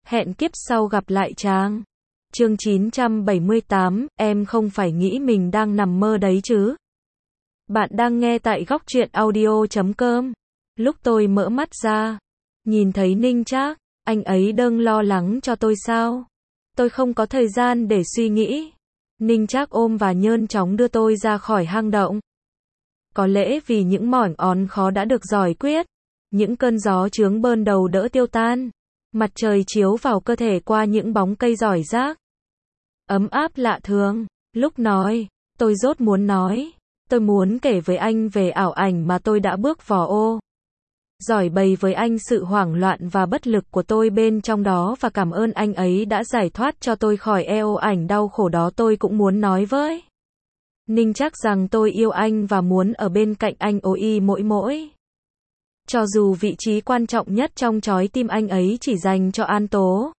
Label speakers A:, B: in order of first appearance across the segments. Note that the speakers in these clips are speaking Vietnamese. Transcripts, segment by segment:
A: Hẹn kiếp sau gặp lại Trang. Chương 978, em không phải nghĩ mình đang nằm mơ đấy chứ. Bạn đang nghe tại góc truyện audio.com. Lúc tôi mở mắt ra, nhìn thấy Ninh Trác, anh ấy đang lo lắng cho tôi sao? Tôi không có thời gian để suy nghĩ. Ninh Trác ôm và nhơn chóng đưa tôi ra khỏi hang động. Có lẽ vì những mỏi ón khó đã được giải quyết, những cơn gió chướng bơn đầu đỡ tiêu tan, mặt trời chiếu vào cơ thể qua những bóng cây rải rác. Ấm áp lạ thường. Lúc nói, tôi rốt muốn nói. Tôi muốn kể với anh về ảo ảnh mà tôi đã bước vào ô. Giỏi bày với anh sự hoảng loạn và bất lực của tôi bên trong đó và cảm ơn anh ấy đã giải thoát cho tôi khỏi eo ảnh đau khổ đó. Tôi cũng muốn nói với Ninh Trác rằng tôi yêu anh và muốn ở bên cạnh anh mỗi. Cho dù vị trí quan trọng nhất trong trái tim anh ấy chỉ dành cho An Tố.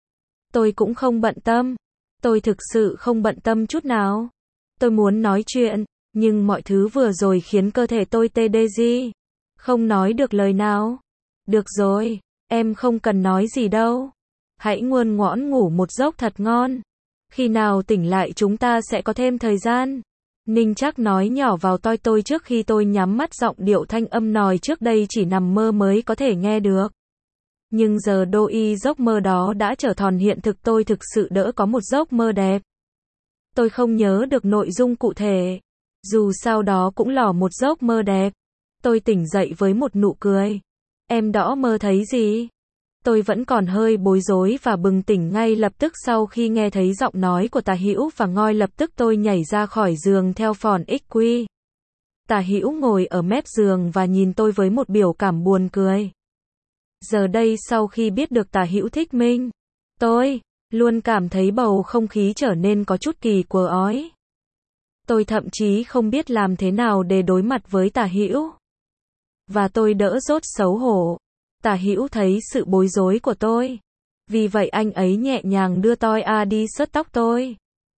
A: Tôi cũng không bận tâm. Tôi thực sự không bận tâm chút nào. Tôi muốn nói chuyện, nhưng mọi thứ vừa rồi khiến cơ thể tôi tê đê gì. Không nói được lời nào. Được rồi, em không cần nói gì đâu. Hãy ngoan ngoãn ngủ một giấc thật ngon. Khi nào tỉnh lại chúng ta sẽ có thêm thời gian. Ninh Trác nói nhỏ vào tai tôi trước khi tôi nhắm mắt, giọng điệu thanh âm nòi trước đây chỉ nằm mơ mới có thể nghe được. Nhưng giờ đôi giấc mơ đó đã trở thành hiện thực, tôi thực sự đỡ có một giấc mơ đẹp. Tôi không nhớ được nội dung cụ thể. Dù sao đó cũng là một giấc mơ đẹp. Tôi tỉnh dậy với một nụ cười. Em đã mơ thấy gì? Tôi vẫn còn hơi bối rối và bừng tỉnh ngay lập tức sau khi nghe thấy giọng nói của Tà Hữu và ngay lập tức tôi nhảy ra khỏi giường theo phòn XQ. Tà Hữu ngồi ở mép giường và nhìn tôi với một biểu cảm buồn cười. Giờ đây sau khi biết được Tà Hữu thích mình, tôi luôn cảm thấy bầu không khí trở nên có chút kỳ quái. Tôi thậm chí không biết làm thế nào để đối mặt với Tà Hữu. Và tôi đỡ rốt xấu hổ. Tà Hữu thấy sự bối rối của tôi. Vì vậy anh ấy nhẹ nhàng đưa tôi đi sớt tóc tôi.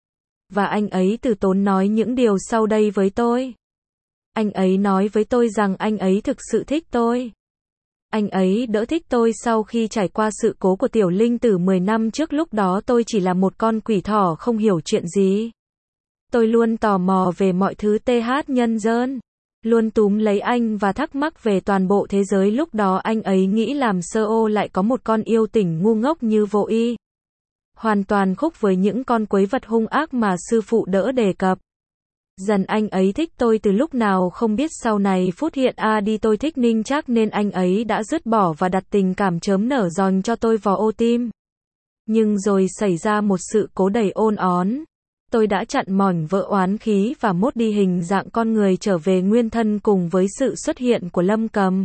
A: Và anh ấy từ tốn nói những điều sau đây với tôi. Anh ấy nói với tôi rằng anh ấy thực sự thích tôi. Anh ấy đỡ thích tôi sau khi trải qua sự cố của Tiểu Linh Tử 10 năm trước. Lúc đó tôi chỉ là một con quỷ thỏ không hiểu chuyện gì. Tôi luôn tò mò về mọi thứ TH nhân dân. Luôn túm lấy anh và thắc mắc về toàn bộ thế giới. Lúc đó anh ấy nghĩ làm sao lại có một con yêu tinh ngu ngốc như vô y. Hoàn toàn khúc với những con quái vật hung ác mà sư phụ đỡ đề cập. Dần anh ấy thích tôi từ lúc nào không biết, sau này phút hiện tôi thích Ninh Trác nên anh ấy đã dứt bỏ và đặt tình cảm chớm nở dành cho tôi vào ô tim. Nhưng rồi xảy ra một sự cố đầy ôn ón. Tôi đã chặn mỏng vỡ oán khí và mốt đi hình dạng con người trở về nguyên thân cùng với sự xuất hiện của Lâm Cầm.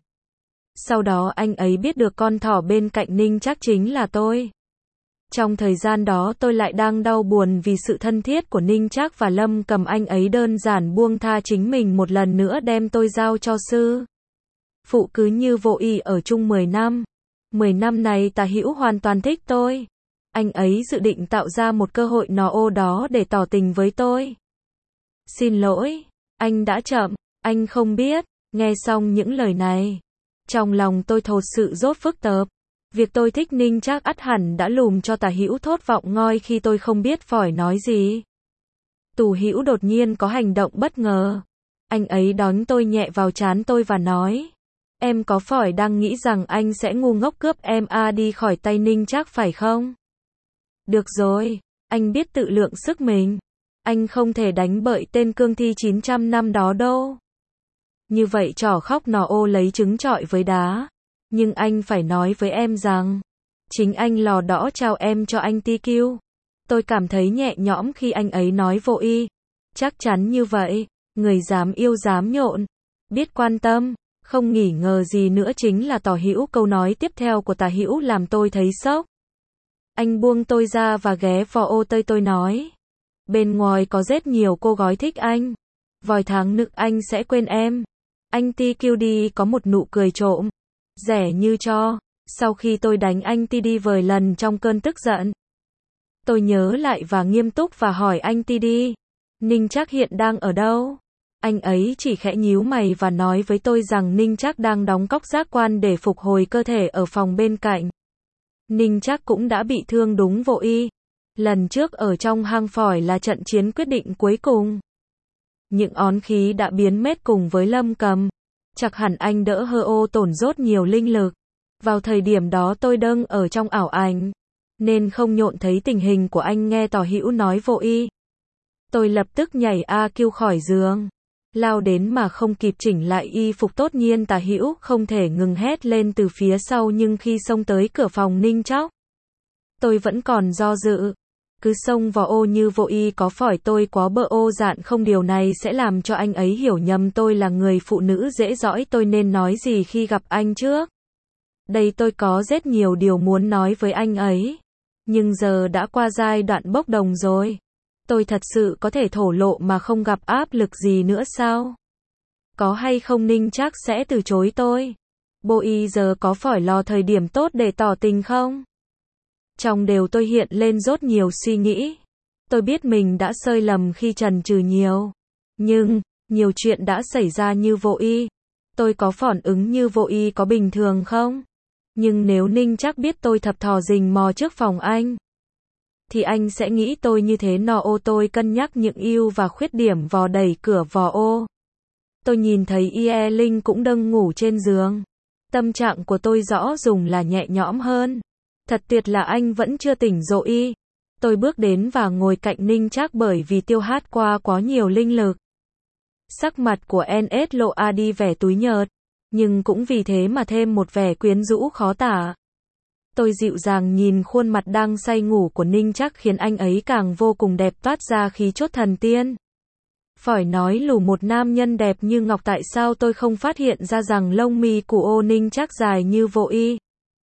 A: Sau đó anh ấy biết được con thỏ bên cạnh Ninh Trác chính là tôi. Trong thời gian đó tôi lại đang đau buồn vì sự thân thiết của Ninh Trác và Lâm Cầm. Anh ấy đơn giản buông tha chính mình một lần nữa đem tôi giao cho sư phụ cứ như vô ý ở chung 10 năm. 10 năm này Tà Hữu hoàn toàn thích tôi. Anh ấy dự định tạo ra một cơ hội đó để tỏ tình với tôi. Xin lỗi, anh đã chậm, anh không biết. Nghe xong những lời này, trong lòng tôi thật sự rốt phức tạp. Việc tôi thích Ninh Trác ắt hẳn đã lùm cho Tà Hữu thốt vọng ngoi khi tôi không biết phải nói gì. Tà Hữu đột nhiên có hành động bất ngờ. Anh ấy đón tôi nhẹ vào trán tôi và nói. Em có phải đang nghĩ rằng anh sẽ ngu ngốc cướp em đi khỏi tay Ninh Trác phải không? Được rồi, anh biết tự lượng sức mình. Anh không thể đánh bại tên cương thi 900 năm đó đâu. Như vậy trò khóc lấy trứng trọi với đá. Nhưng anh phải nói với em rằng, chính anh lò đỏ trao em cho anh TQ. Tôi cảm thấy nhẹ nhõm khi anh ấy nói vô ý. Chắc chắn như vậy, người dám yêu dám nhộn, biết quan tâm, không nghi ngờ gì nữa chính là Tà Hữu. Câu nói tiếp theo của Tà Hữu làm tôi thấy sốc. Anh buông tôi ra và ghé vào ô tôi nói. Bên ngoài có rất nhiều cô gái thích anh. Vài tháng nữa anh sẽ quên em. Anh TQ đi có một nụ cười trộm. Rẻ như cho. Sau khi tôi đánh anh TD vài lần trong cơn tức giận. Tôi nhớ lại và nghiêm túc và hỏi anh TD. Ninh Trác hiện đang ở đâu? Anh ấy chỉ khẽ nhíu mày và nói với tôi rằng Ninh Trác đang đóng cóc giác quan để phục hồi cơ thể ở phòng bên cạnh. Ninh Trác cũng đã bị thương đúng vô y. Lần trước ở trong hang phỏi là trận chiến quyết định cuối cùng. Những oán khí đã biến mất cùng với Lâm Cầm. Chắc hẳn anh đỡ hơ ô tổn dốt nhiều linh lực. Vào thời điểm đó tôi đang ở trong ảo ảnh, nên không nhộn thấy tình hình của anh, nghe Tả Hữu nói vô y. Tôi lập tức nhảy kêu khỏi giường, lao đến mà không kịp chỉnh lại y phục, tốt nhiên Tả Hữu không thể ngừng hét lên từ phía sau, nhưng khi xông tới cửa phòng Ninh Trác, tôi vẫn còn do dự. Cứ xông vào ô như vô y có phải tôi quá bơ ô dạn không? Điều này sẽ làm cho anh ấy hiểu nhầm tôi là người phụ nữ dễ dõi. Tôi nên nói gì khi gặp anh trước? Đây tôi có rất nhiều điều muốn nói với anh ấy. Nhưng giờ đã qua giai đoạn bốc đồng rồi. Tôi thật sự có thể thổ lộ mà không gặp áp lực gì nữa sao? Có hay không Ninh Trác sẽ từ chối tôi? Bô y giờ có phải là thời điểm tốt để tỏ tình không? Trong đều tôi hiện lên rất nhiều suy nghĩ. Tôi biết mình đã sai lầm khi chần chừ nhiều. Nhưng, nhiều chuyện đã xảy ra như vô y. Tôi có phản ứng như vô y có bình thường không? Nhưng nếu Ninh Trác biết tôi thập thò rình mò trước phòng anh, thì anh sẽ nghĩ tôi như thế nào? Tôi cân nhắc những ưu và khuyết điểm vò đẩy cửa vào ô. Tôi nhìn thấy Ie Linh cũng đang ngủ trên giường. Tâm trạng của tôi rõ ràng là nhẹ nhõm hơn. Thật tuyệt là anh vẫn chưa tỉnh dậy. Tôi bước đến và ngồi cạnh Ninh Trác bởi vì tiêu hao qua quá nhiều linh lực. Sắc mặt của NS lộ đi vẻ túi nhợt, nhưng cũng vì thế mà thêm một vẻ quyến rũ khó tả. Tôi dịu dàng nhìn khuôn mặt đang say ngủ của Ninh Trác khiến anh ấy càng vô cùng đẹp, toát ra khí chất thần tiên. Phải nói lù một nam nhân đẹp như ngọc, tại sao tôi không phát hiện ra rằng lông mi của ô Ninh Trác dài như vô y,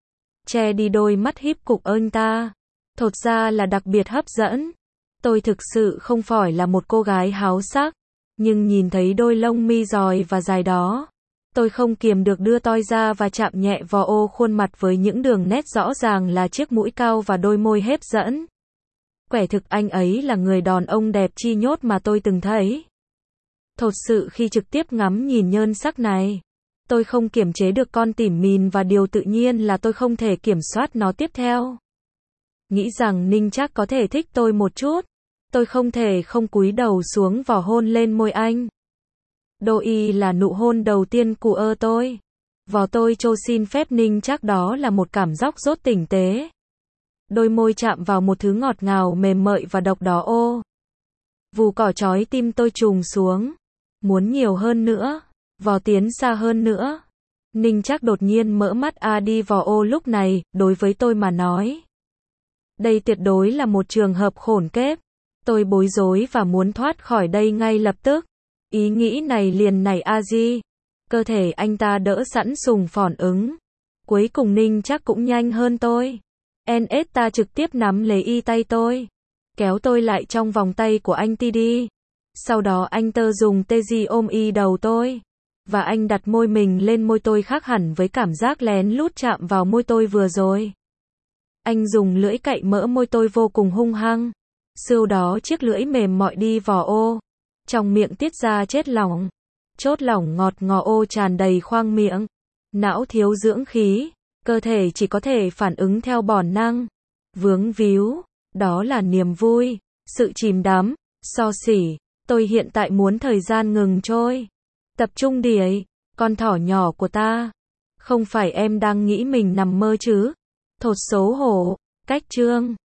A: che đi đôi mắt híp cục anh ta. Thật ra là đặc biệt hấp dẫn. Tôi thực sự không phải là một cô gái háo sắc, nhưng nhìn thấy đôi lông mi giỏi và dài đó, tôi không kiềm được đưa tay ra và chạm nhẹ vào ô khuôn mặt với những đường nét rõ ràng là chiếc mũi cao và đôi môi hấp dẫn. Quả thực anh ấy là người đàn ông đẹp chi nhốt mà tôi từng thấy. Thật sự khi trực tiếp ngắm nhìn nhan sắc này, tôi không kiềm chế được con tỉm mìn và điều tự nhiên là tôi không thể kiểm soát nó tiếp theo. Nghĩ rằng Ninh Trác có thể thích tôi một chút, tôi không thể không cúi đầu xuống và hôn lên môi anh. Đô y là nụ hôn đầu tiên của tôi. Và tôi cho xin phép Ninh Trác đó là một cảm giác rất tinh tế. Đôi môi chạm vào một thứ ngọt ngào mềm mại và độc đó ô. Vù cỏ trói tim tôi trùng xuống. Muốn nhiều hơn nữa. Vò tiến xa hơn nữa. Ninh Trác đột nhiên mở mắt đi vào ô lúc này, đối với tôi mà nói. Đây tuyệt đối là một trường hợp khủng khiếp. Tôi bối rối và muốn thoát khỏi đây ngay lập tức. Ý nghĩ này liền nảy gì. Cơ thể anh ta đỡ sẵn sùng phản ứng. Cuối cùng Ninh Trác cũng nhanh hơn tôi. NS ta trực tiếp nắm lấy y tay tôi, kéo tôi lại trong vòng tay của anh đi. Sau đó anh ta dùng tê di ôm y đầu tôi. Và anh đặt môi mình lên môi tôi, khác hẳn với cảm giác lén lút chạm vào môi tôi vừa rồi. Anh dùng lưỡi cạy mỡ môi tôi vô cùng hung hăng. Sau đó chiếc lưỡi mềm mại đi vào ô. Trong miệng tiết ra chất lỏng. Chốt lỏng ngọt ngào ô tràn đầy khoang miệng. Não thiếu dưỡng khí. Cơ thể chỉ có thể phản ứng theo bản năng. Vướng víu. Đó là niềm vui. Sự chìm đắm. Xo xỉ. Tôi hiện tại muốn thời gian ngừng trôi. Tập trung đi ấy. Con thỏ nhỏ của ta. Không phải em đang nghĩ mình nằm mơ chứ? Thật xấu hổ. Cách chương